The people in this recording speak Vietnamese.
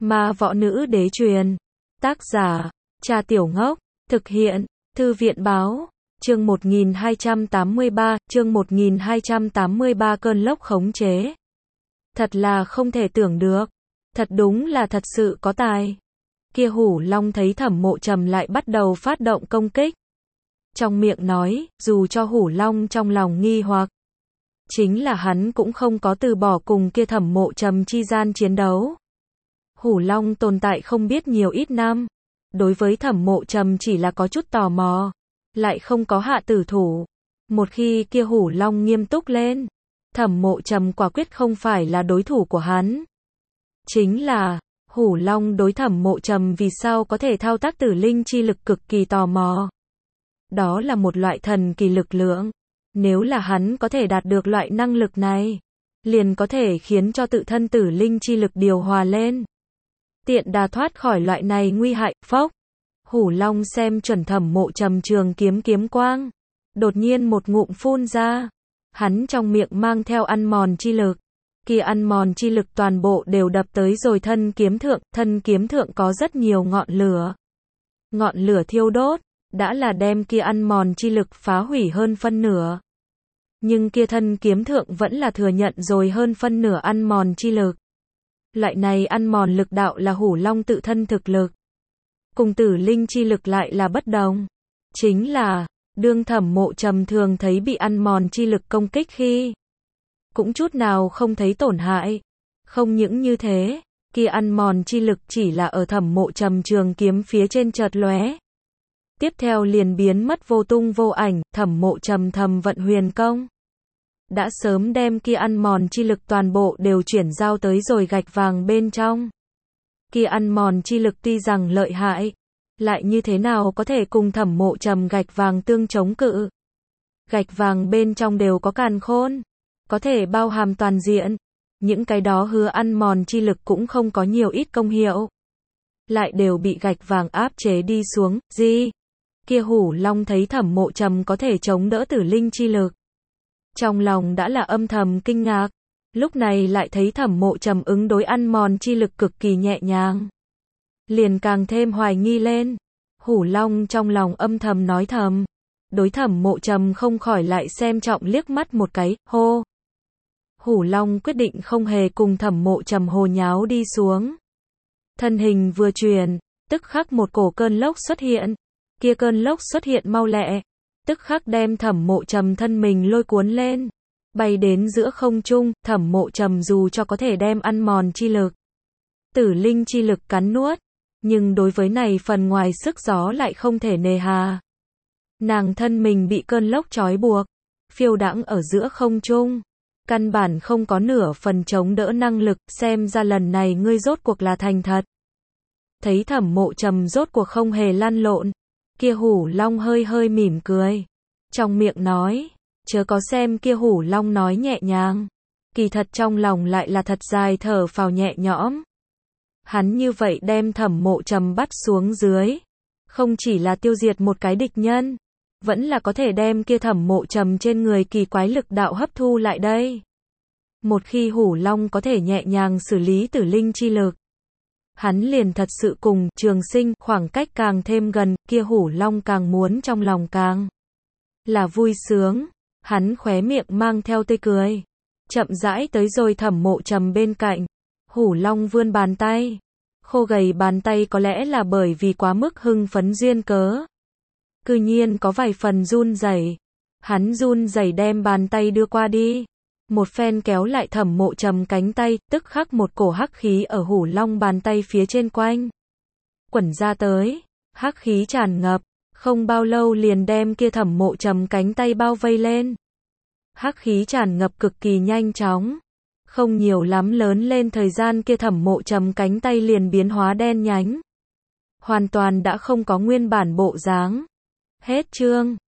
Ma võ nữ đế truyền. Tác giả, Trà Tiểu Ngốc. Thực hiện, Thư viện báo. Chương 1283, cơn lốc khống chế. Thật là không thể tưởng được. Thật đúng là thật sự có tài. Kia Hủ Long thấy Thẩm Mộ Trầm lại bắt đầu phát động công kích. Trong miệng nói, dù cho Hủ Long trong lòng nghi hoặc. Chính là hắn cũng không có từ bỏ cùng kia Thẩm Mộ Trầm chi gian chiến đấu. Hủ Long tồn tại không biết nhiều ít năm. Đối với Thẩm Mộ Trầm chỉ là có chút tò mò. Lại không có hạ tử thủ. Một khi kia Hủ Long nghiêm túc lên. Thẩm Mộ Trầm quả quyết không phải là đối thủ của hắn. Chính là, Hủ Long đối Thẩm Mộ Trầm vì sao có thể thao tác tử linh chi lực cực kỳ tò mò. Đó là một loại thần kỳ lực lượng. Nếu là hắn có thể đạt được loại năng lực này, liền có thể khiến cho tự thân tử linh chi lực điều hòa lên. Tiện đà thoát khỏi loại này nguy hại, phốc. Hủ Long xem chuẩn Thẩm Mộ Trầm trường kiếm quang. Đột nhiên một ngụm phun ra. Hắn trong miệng mang theo ăn mòn chi lực. Kia ăn mòn chi lực toàn bộ đều đập tới rồi thân kiếm thượng có rất nhiều ngọn lửa. Ngọn lửa thiêu đốt, đã là đem kia ăn mòn chi lực phá hủy hơn phân nửa. Nhưng kia thân kiếm thượng vẫn là thừa nhận rồi hơn phân nửa ăn mòn chi lực. Loại này ăn mòn lực đạo là Hủ Long tự thân thực lực. Cùng tử linh chi lực lại là bất đồng. Chính là, đương Thẩm Mộ Trầm thường thấy bị ăn mòn chi lực công kích khi cũng chút nào không thấy tổn hại. Không những như thế, kia ăn mòn chi lực chỉ là ở Thẩm Mộ Trầm trường kiếm phía trên chợt lóe. Tiếp theo liền biến mất vô tung vô ảnh. Thẩm Mộ Trầm thầm vận huyền công. Đã sớm đem kia ăn mòn chi lực toàn bộ đều chuyển giao tới rồi gạch vàng bên trong. Kia ăn mòn chi lực tuy rằng lợi hại, lại như thế nào có thể cùng Thẩm Mộ Trầm gạch vàng tương chống cự. Gạch vàng bên trong đều có càn khôn, có thể bao hàm toàn diện. Những cái đó hứa ăn mòn chi lực cũng không có nhiều ít công hiệu. Lại đều bị gạch vàng áp chế đi xuống, gì? Kia Hủ Long thấy Thẩm Mộ Trầm có thể chống đỡ tử linh chi lực. Trong lòng đã là âm thầm kinh ngạc. Lúc này lại thấy Thẩm Mộ Trầm ứng đối ăn mòn chi lực cực kỳ nhẹ nhàng. Liền càng thêm hoài nghi lên. Hủ Long trong lòng âm thầm nói thầm. Đối Thẩm Mộ Trầm không khỏi lại xem trọng liếc mắt một cái, hô. Hủ Long quyết định không hề cùng Thẩm Mộ Trầm hồ nháo đi xuống. Thân hình vừa chuyển, tức khắc một cổ cơn lốc xuất hiện. Kia cơn lốc xuất hiện mau lẹ, tức khắc đem Thẩm Mộ Trầm thân mình lôi cuốn lên. Bay đến giữa không trung. Thẩm Mộ Trầm dù cho có thể đem ăn mòn chi lực, tử linh chi lực cắn nuốt, nhưng đối với này phần ngoài sức gió lại không thể nề hà. Nàng thân mình bị cơn lốc trói buộc, phiêu đãng ở giữa không trung, căn bản không có nửa phần chống đỡ năng lực. Xem ra lần này ngươi rốt cuộc là thành thật. Thấy Thẩm Mộ Trầm rốt cuộc không hề lăn lộn, kia Hủ Long hơi hơi mỉm cười, trong miệng nói, chớ có xem kia Hủ Long nói nhẹ nhàng, kỳ thật trong lòng lại là thật dài thở phào nhẹ nhõm. Hắn như vậy đem Thẩm Mộ Trầm bắt xuống dưới, không chỉ là tiêu diệt một cái địch nhân, vẫn là có thể đem kia Thẩm Mộ Trầm trên người kỳ quái lực đạo hấp thu lại đây. Một khi Hủ Long có thể nhẹ nhàng xử lý tử linh chi lực, hắn liền thật sự cùng Trường Sinh khoảng cách càng thêm gần. Kia Hủ Long càng muốn trong lòng càng là vui sướng. Hắn khóe miệng mang theo tươi cười, chậm rãi tới rồi Thẩm Mộ Trầm bên cạnh. Hủ Long vươn bàn tay, khô gầy bàn tay có lẽ là bởi vì quá mức hưng phấn duyên cớ, cư nhiên có vài phần run rẩy. Hắn run rẩy đem bàn tay đưa qua đi, một phen kéo lại Thẩm Mộ Trầm cánh tay, tức khắc một cổ hắc khí ở Hủ Long bàn tay phía trên quanh quẩn ra tới, hắc khí tràn ngập, không bao lâu liền đem kia Thẩm Mộ Trầm cánh tay bao vây lên. Hắc khí tràn ngập cực kỳ nhanh chóng, không nhiều lắm lớn lên thời gian kia Thẩm Mộ Trầm cánh tay liền biến hóa đen nhánh, hoàn toàn đã không có nguyên bản bộ dáng. Hết chương.